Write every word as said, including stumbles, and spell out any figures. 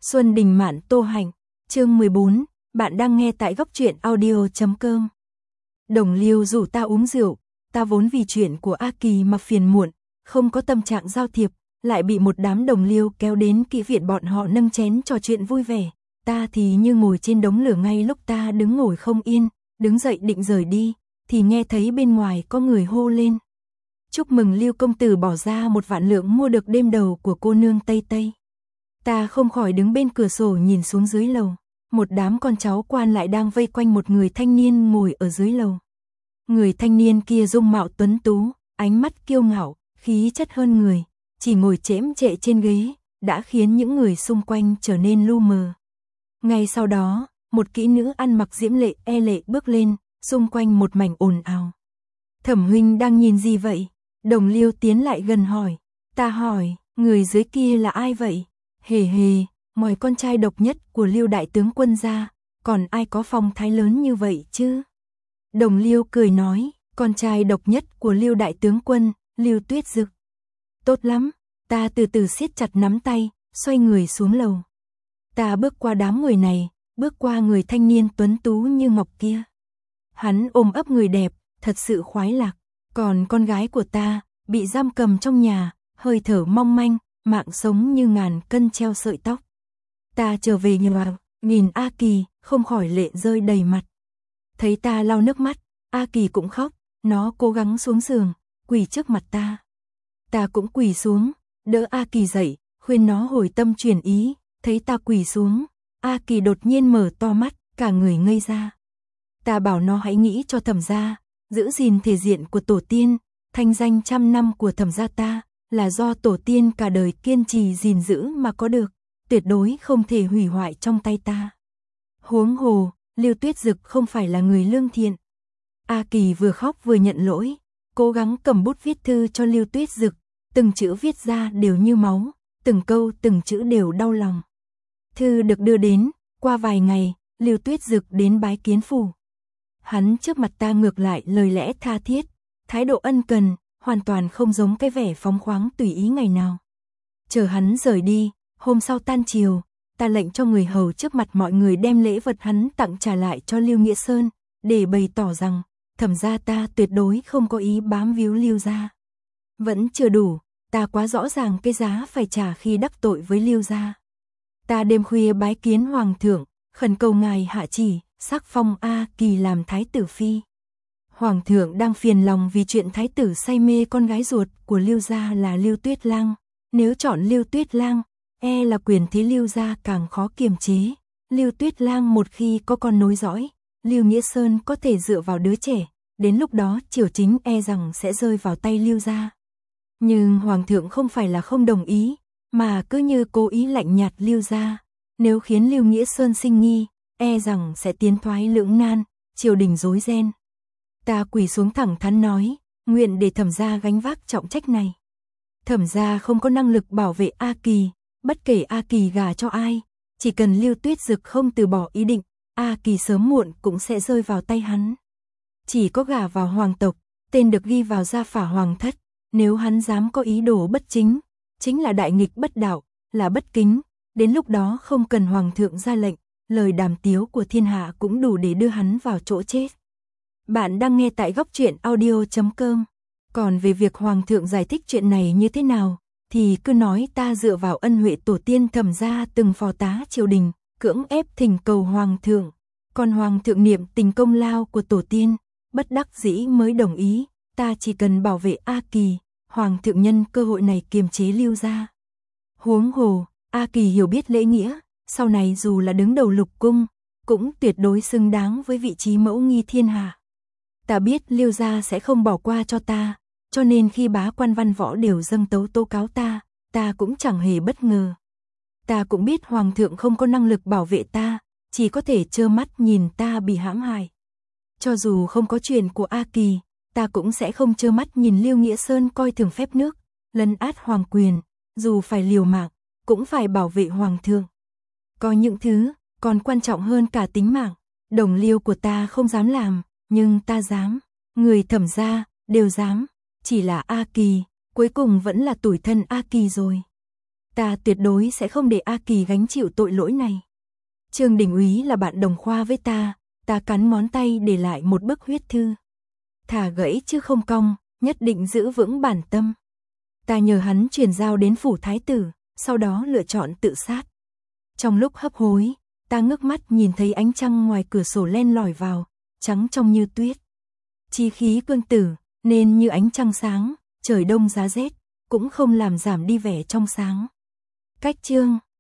Xuân Đình Mạn Tô Hạnh, chương mười bốn, bạn đang nghe tại góc truyện audio chấm com. Đồng Liêu rủ ta uống rượu, ta vốn vì chuyện của A Kỳ mà phiền muộn, không có tâm trạng giao thiệp, lại bị một đám đồng liêu kéo đến kỹ viện bọn họ nâng chén trò chuyện vui vẻ. Ta thì như ngồi trên đống lửa, ngay lúc ta đứng ngồi không yên, đứng dậy định rời đi, thì nghe thấy bên ngoài có người hô lên. Chúc mừng Liêu công tử bỏ ra một vạn lượng mua được đêm đầu của cô nương Tây Tây. Ta không khỏi đứng bên cửa sổ nhìn xuống dưới lầu, một đám con cháu quan lại đang vây quanh một người thanh niên ngồi ở dưới lầu. Người thanh niên kia dung mạo tuấn tú, ánh mắt kiêu ngạo, khí chất hơn người, chỉ ngồi chễm chệ trên ghế, đã khiến những người xung quanh trở nên lu mờ. Ngay sau đó, một kỹ nữ ăn mặc diễm lệ e lệ bước lên, xung quanh một mảnh ồn ào. Thẩm huynh đang nhìn gì vậy? Đồng Liêu tiến lại gần hỏi. Ta hỏi, người dưới kia là ai vậy? Hề hề, ngoài con trai độc nhất của Liêu đại tướng quân ra, còn ai có phong thái lớn như vậy chứ? Đồng Liêu cười nói, con trai độc nhất của Liêu đại tướng quân, Liêu Tuyết Dực. Tốt lắm, ta từ từ siết chặt nắm tay, xoay người xuống lầu. Ta bước qua đám người này, bước qua người thanh niên tuấn tú như ngọc kia. Hắn ôm ấp người đẹp, thật sự khoái lạc. Còn con gái của ta, bị giam cầm trong nhà, hơi thở mong manh, mạng sống như ngàn cân treo sợi tóc. Ta trở về nhà, nhìn A Kỳ, không khỏi lệ rơi đầy mặt. Thấy ta lau nước mắt, A Kỳ cũng khóc, nó cố gắng xuống giường, quỳ trước mặt ta. Ta cũng quỳ xuống, đỡ A Kỳ dậy, khuyên nó hồi tâm chuyển ý, thấy ta quỳ xuống, A Kỳ đột nhiên mở to mắt, cả người ngây ra. Ta bảo nó hãy nghĩ cho Thẩm gia, giữ gìn thể diện của tổ tiên, thanh danh trăm năm của Thẩm gia ta, là do tổ tiên cả đời kiên trì gìn giữ mà có được, tuyệt đối không thể hủy hoại trong tay ta. Huống hồ, Liêu Tuyết Dực không phải là người lương thiện. A Kỳ vừa khóc vừa nhận lỗi, cố gắng cầm bút viết thư cho Liêu Tuyết Dực, từng chữ viết ra đều như máu, từng câu từng chữ đều đau lòng. Thư được đưa đến, qua vài ngày, Liêu Tuyết Dực đến bái kiến phủ. Hắn trước mặt ta ngược lại lời lẽ tha thiết, thái độ ân cần, hoàn toàn không giống cái vẻ phóng khoáng tùy ý ngày nào. Chờ hắn rời đi, hôm sau tan chiều, ta lệnh cho người hầu trước mặt mọi người đem lễ vật hắn tặng trả lại cho Liêu Nghĩa Sơn, để bày tỏ rằng, Thẩm gia ta tuyệt đối không có ý bám víu Liêu gia. Vẫn chưa đủ, ta quá rõ ràng cái giá phải trả khi đắc tội với Liêu gia. Ta đêm khuya bái kiến hoàng thượng, khẩn cầu ngài hạ chỉ, sắc phong A Kỳ làm thái tử phi. Hoàng thượng đang phiền lòng vì chuyện thái tử say mê con gái ruột của Liêu gia là Liêu Tuyết Lang. Nếu chọn Liêu Tuyết Lang, e là quyền thế Liêu gia càng khó kiềm chế. Liêu Tuyết Lang một khi có con nối dõi, Liêu Nghĩa Sơn có thể dựa vào đứa trẻ, đến lúc đó triều chính e rằng sẽ rơi vào tay Liêu gia. Nhưng hoàng thượng không phải là không đồng ý, mà cứ như cố ý lạnh nhạt Liêu gia. Nếu khiến Liêu Nghĩa Sơn sinh nghi, e rằng sẽ tiến thoái lưỡng nan, triều đình rối ren. Ta quỳ xuống thẳng thắn nói, nguyện để Thẩm gia gánh vác trọng trách này. Thẩm gia không có năng lực bảo vệ A Kỳ, bất kể A Kỳ gả cho ai, chỉ cần Liêu Tuyết Dực không từ bỏ ý định, A Kỳ sớm muộn cũng sẽ rơi vào tay hắn. Chỉ có gả vào hoàng tộc, tên được ghi vào gia phả hoàng thất, nếu hắn dám có ý đồ bất chính, chính là đại nghịch bất đạo, là bất kính, đến lúc đó không cần hoàng thượng ra lệnh, lời đàm tiếu của thiên hạ cũng đủ để đưa hắn vào chỗ chết. Bạn đang nghe tại góc truyện audio chấm com. Còn về việc hoàng thượng giải thích chuyện này như thế nào, thì cứ nói ta dựa vào ân huệ tổ tiên Thẩm gia từng phò tá triều đình, cưỡng ép thỉnh cầu hoàng thượng. Còn hoàng thượng niệm tình công lao của tổ tiên, bất đắc dĩ mới đồng ý, ta chỉ cần bảo vệ A Kỳ, hoàng thượng nhân cơ hội này kiềm chế Liêu gia. Huống hồ, A Kỳ hiểu biết lễ nghĩa, sau này dù là đứng đầu lục cung, cũng tuyệt đối xứng đáng với vị trí mẫu nghi thiên hạ. Ta biết Liêu gia sẽ không bỏ qua cho ta, cho nên khi bá quan văn võ đều dâng tấu tố cáo ta, ta cũng chẳng hề bất ngờ. Ta cũng biết hoàng thượng không có năng lực bảo vệ ta, chỉ có thể trơ mắt nhìn ta bị hãm hại. Cho dù không có chuyện của A Kỳ, ta cũng sẽ không trơ mắt nhìn Liêu Nghĩa Sơn coi thường phép nước, lấn át hoàng quyền, dù phải liều mạng, cũng phải bảo vệ hoàng thượng. Có những thứ còn quan trọng hơn cả tính mạng, đồng liêu của ta không dám làm, nhưng ta dám, người Thẩm gia đều dám, chỉ là A Kỳ, cuối cùng vẫn là tủi thân A Kỳ rồi. Ta tuyệt đối sẽ không để A Kỳ gánh chịu tội lỗi này. Trương Đình Úy là bạn đồng khoa với ta, ta cắn ngón tay để lại một bức huyết thư. Thả gãy chứ không cong, nhất định giữ vững bản tâm. Ta nhờ hắn chuyển giao đến phủ thái tử, sau đó lựa chọn tự sát. Trong lúc hấp hối, ta ngước mắt nhìn thấy ánh trăng ngoài cửa sổ len lỏi vào, trắng trong như tuyết. Chi khí cương tử, nên như ánh trăng sáng, trời đông giá rét, cũng không làm giảm đi vẻ trong sáng. Cách chương